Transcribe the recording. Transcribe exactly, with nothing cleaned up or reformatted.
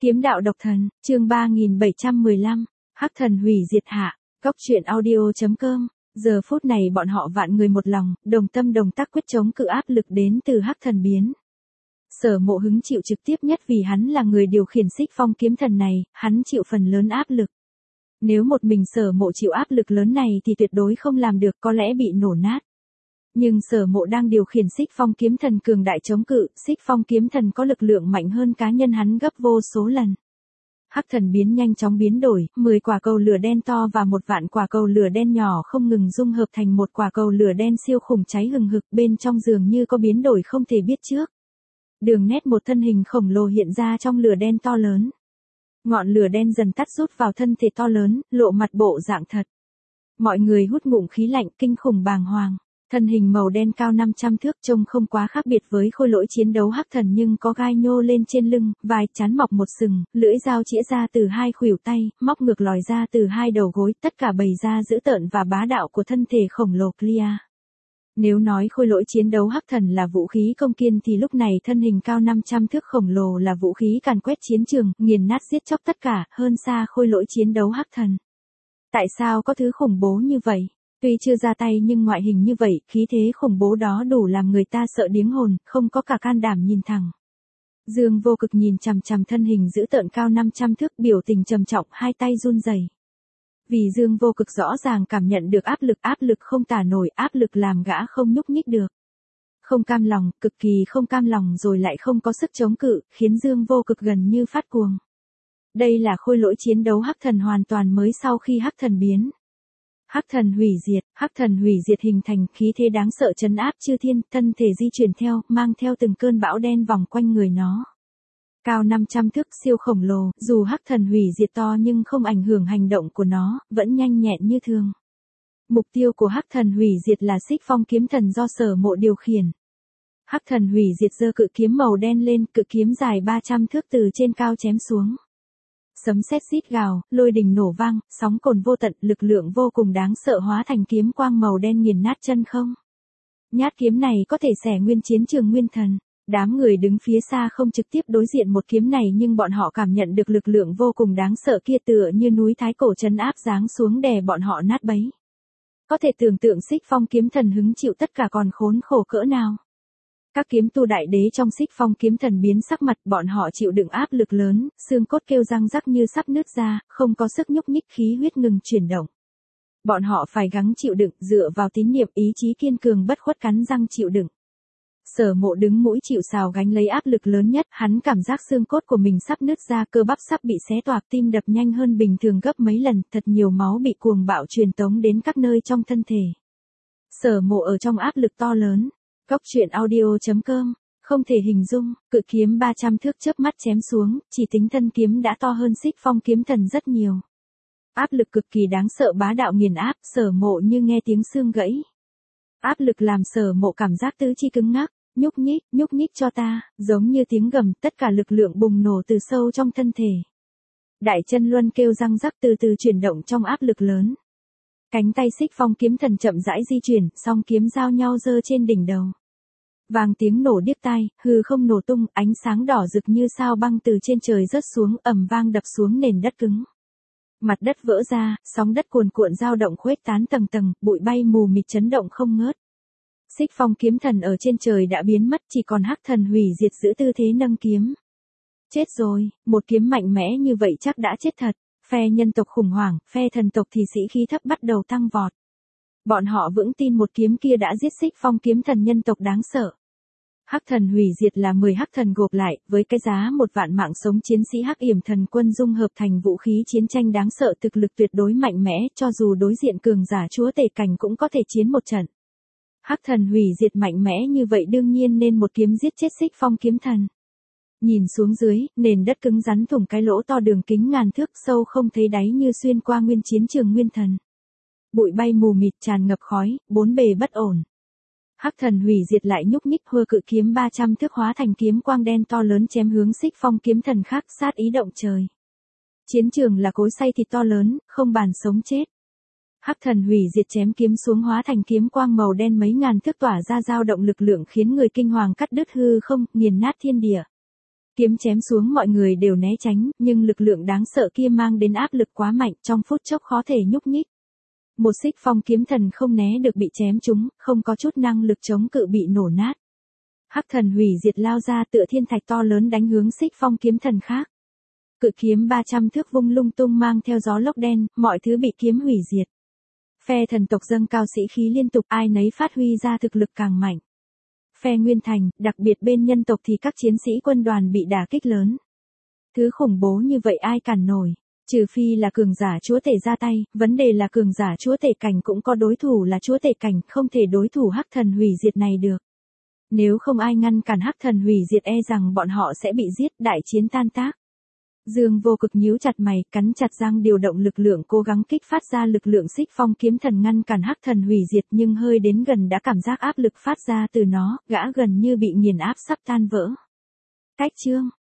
Kiếm đạo độc thần, chương ba nghìn bảy trăm mười lăm, Hắc thần hủy diệt hạ, Cốc truyện audio chấm com. Giờ phút này bọn họ vạn người một lòng, đồng tâm đồng tác quyết chống cự áp lực đến từ Hắc thần biến. Sở Mộ hứng chịu trực tiếp nhất vì hắn là người điều khiển Xích Phong kiếm thần này, hắn chịu phần lớn áp lực. Nếu một mình Sở Mộ chịu áp lực lớn này thì tuyệt đối không làm được, có lẽ bị nổ nát. Nhưng Sở Mộ đang điều khiển Xích Phong kiếm thần cường đại chống cự, Xích Phong kiếm thần có lực lượng mạnh hơn cá nhân hắn gấp vô số lần. Hắc thần biến nhanh chóng biến đổi, mười quả cầu lửa đen to và một vạn quả cầu lửa đen nhỏ không ngừng dung hợp thành một quả cầu lửa đen siêu khủng cháy hừng hực, bên trong dường như có biến đổi không thể biết trước. Đường nét một thân hình khổng lồ hiện ra trong lửa đen to lớn. Ngọn lửa đen dần tắt rút vào thân thể to lớn, lộ mặt bộ dạng thật. Mọi người hút ngụm khí lạnh kinh khủng bàng hoàng. Thân hình màu đen cao năm trăm thước trông không quá khác biệt với khôi lỗi chiến đấu hắc thần nhưng có gai nhô lên trên lưng, vai chán mọc một sừng, lưỡi dao chĩa ra từ hai khuỷu tay, móc ngược lòi ra từ hai đầu gối, tất cả bày ra dữ tợn và bá đạo của thân thể khổng lồ Clear. Nếu nói khôi lỗi chiến đấu hắc thần là vũ khí công kiên thì lúc này thân hình cao năm trăm thước khổng lồ là vũ khí càn quét chiến trường, nghiền nát giết chóc tất cả, hơn xa khôi lỗi chiến đấu hắc thần. Tại sao có thứ khủng bố như vậy? Tuy chưa ra tay nhưng ngoại hình như vậy, khí thế khủng bố đó đủ làm người ta sợ điếng hồn, không có cả can đảm nhìn thẳng. Dương Vô Cực nhìn chằm chằm thân hình dữ tợn cao năm trăm thước, biểu tình trầm trọng, hai tay run rẩy. Vì Dương Vô Cực rõ ràng cảm nhận được áp lực, áp lực không tả nổi, áp lực làm gã không nhúc nhích được. Không cam lòng, cực kỳ không cam lòng rồi lại không có sức chống cự, khiến Dương Vô Cực gần như phát cuồng. Đây là khôi lỗi chiến đấu hắc thần hoàn toàn mới sau khi hắc thần biến. Hắc thần hủy diệt, hắc thần hủy diệt hình thành khí thế đáng sợ trấn áp chư thiên, thân thể di chuyển theo, mang theo từng cơn bão đen vòng quanh người nó. Cao năm trăm thước siêu khổng lồ, dù hắc thần hủy diệt to nhưng không ảnh hưởng hành động của nó, vẫn nhanh nhẹn như thường. Mục tiêu của hắc thần hủy diệt là Xích Phong kiếm thần do Sở Mộ điều khiển. Hắc thần hủy diệt giơ cự kiếm màu đen lên, cự kiếm dài ba trăm thước từ trên cao chém xuống. Sấm sét rít gào, lôi đình nổ vang, sóng cồn vô tận, lực lượng vô cùng đáng sợ hóa thành kiếm quang màu đen nghiền nát chân không. Nhát kiếm này có thể xẻ nguyên chiến trường nguyên thần. Đám người đứng phía xa không trực tiếp đối diện một kiếm này nhưng bọn họ cảm nhận được lực lượng vô cùng đáng sợ kia tựa như núi thái cổ trấn áp giáng xuống đè bọn họ nát bấy. Có thể tưởng tượng Xích Phong kiếm thần hứng chịu tất cả còn khốn khổ cỡ nào. Các kiếm tu đại đế trong Xích Phong kiếm thần biến sắc mặt, bọn họ chịu đựng áp lực lớn, xương cốt kêu răng rắc như sắp nứt ra, không có sức nhúc nhích, khí huyết ngừng chuyển động. Bọn họ phải gắng chịu đựng, dựa vào tín niệm, ý chí kiên cường bất khuất cắn răng chịu đựng. Sở Mộ đứng mũi chịu sào gánh lấy áp lực lớn nhất, hắn cảm giác xương cốt của mình sắp nứt ra, cơ bắp sắp bị xé toạc, tim đập nhanh hơn bình thường gấp mấy lần, thật nhiều máu bị cuồng bạo truyền tống đến các nơi trong thân thể. Sở Mộ ở trong áp lực to lớn. Cốc truyện audio chấm com, không thể hình dung, cự kiếm ba trăm thước chớp mắt chém xuống, chỉ tính thân kiếm đã to hơn Xích Phong kiếm thần rất nhiều. Áp lực cực kỳ đáng sợ bá đạo nghiền áp, Sở Mộ như nghe tiếng xương gãy. Áp lực làm Sở Mộ cảm giác tứ chi cứng ngắc, nhúc nhích, nhúc nhích cho ta, giống như tiếng gầm, tất cả lực lượng bùng nổ từ sâu trong thân thể. Đại chân luân kêu răng rắc từ từ chuyển động trong áp lực lớn. Cánh tay Xích Phong kiếm thần chậm rãi di chuyển, song kiếm giao nhau giơ trên đỉnh đầu. Vang tiếng nổ điếc tai, hư không nổ tung, ánh sáng đỏ rực như sao băng từ trên trời rớt xuống, ầm vang đập xuống nền đất cứng. Mặt đất vỡ ra, sóng đất cuồn cuộn dao động khuếch tán tầng tầng, bụi bay mù mịt chấn động không ngớt. Xích Phong kiếm thần ở trên trời đã biến mất, chỉ còn hắc thần hủy diệt giữ tư thế nâng kiếm. Chết rồi, một kiếm mạnh mẽ như vậy chắc đã chết thật. Phe nhân tộc khủng hoảng, phe thần tộc thì sĩ khí thấp bắt đầu tăng vọt. Bọn họ vững tin một kiếm kia đã giết Xích Phong kiếm thần nhân tộc đáng sợ. Hắc thần hủy diệt là mười hắc thần gộp lại, với cái giá một vạn mạng sống chiến sĩ Hắc Yểm thần quân dung hợp thành vũ khí chiến tranh đáng sợ, thực lực tuyệt đối mạnh mẽ, cho dù đối diện cường giả chúa tể cảnh cũng có thể chiến một trận. Hắc thần hủy diệt mạnh mẽ như vậy đương nhiên nên một kiếm giết chết Xích Phong kiếm thần. Nhìn xuống dưới, nền đất cứng rắn thủng cái lỗ to đường kính ngàn thước, sâu không thấy đáy như xuyên qua nguyên chiến trường nguyên thần. Bụi bay mù mịt tràn ngập khói, bốn bề bất ổn. Hắc thần hủy diệt lại nhúc nhích, hơ cự kiếm ba trăm thước hóa thành kiếm quang đen to lớn chém hướng Xích Phong kiếm thần khác, sát ý động trời. Chiến trường là cối xay thịt to lớn, không bàn sống chết. Hắc thần hủy diệt chém kiếm xuống hóa thành kiếm quang màu đen mấy ngàn thước tỏa ra dao động lực lượng khiến người kinh hoàng cắt đứt hư không, nghiền nát thiên địa. Kiếm chém xuống mọi người đều né tránh, nhưng lực lượng đáng sợ kia mang đến áp lực quá mạnh, trong phút chốc khó thể nhúc nhích. Một xích phong kiếm thần không né được bị chém trúng, không có chút năng lực chống cự bị nổ nát. Hắc thần hủy diệt lao ra tựa thiên thạch to lớn đánh hướng xích phong kiếm thần khác. Cự kiếm ba trăm thước vung lung tung mang theo gió lốc đen, mọi thứ bị kiếm hủy diệt. Phe thần tộc dâng cao sĩ khí liên tục, ai nấy phát huy ra thực lực càng mạnh. Phe Nguyên Thành, đặc biệt bên nhân tộc thì các chiến sĩ quân đoàn bị đả kích lớn. Thứ khủng bố như vậy ai cản nổi, trừ phi là cường giả chúa tể ra tay, vấn đề là cường giả chúa tể cảnh cũng có đối thủ là chúa tể cảnh, không thể đối thủ hắc thần hủy diệt này được. Nếu không ai ngăn cản hắc thần hủy diệt e rằng bọn họ sẽ bị giết, đại chiến tan tác. Dương Vô Cực nhíu chặt mày, cắn chặt răng điều động lực lượng cố gắng kích phát ra lực lượng xích phong kiếm thần ngăn cản hắc thần hủy diệt, nhưng hơi đến gần đã cảm giác áp lực phát ra từ nó, gã gần như bị nghiền áp sắp tan vỡ. Cách chương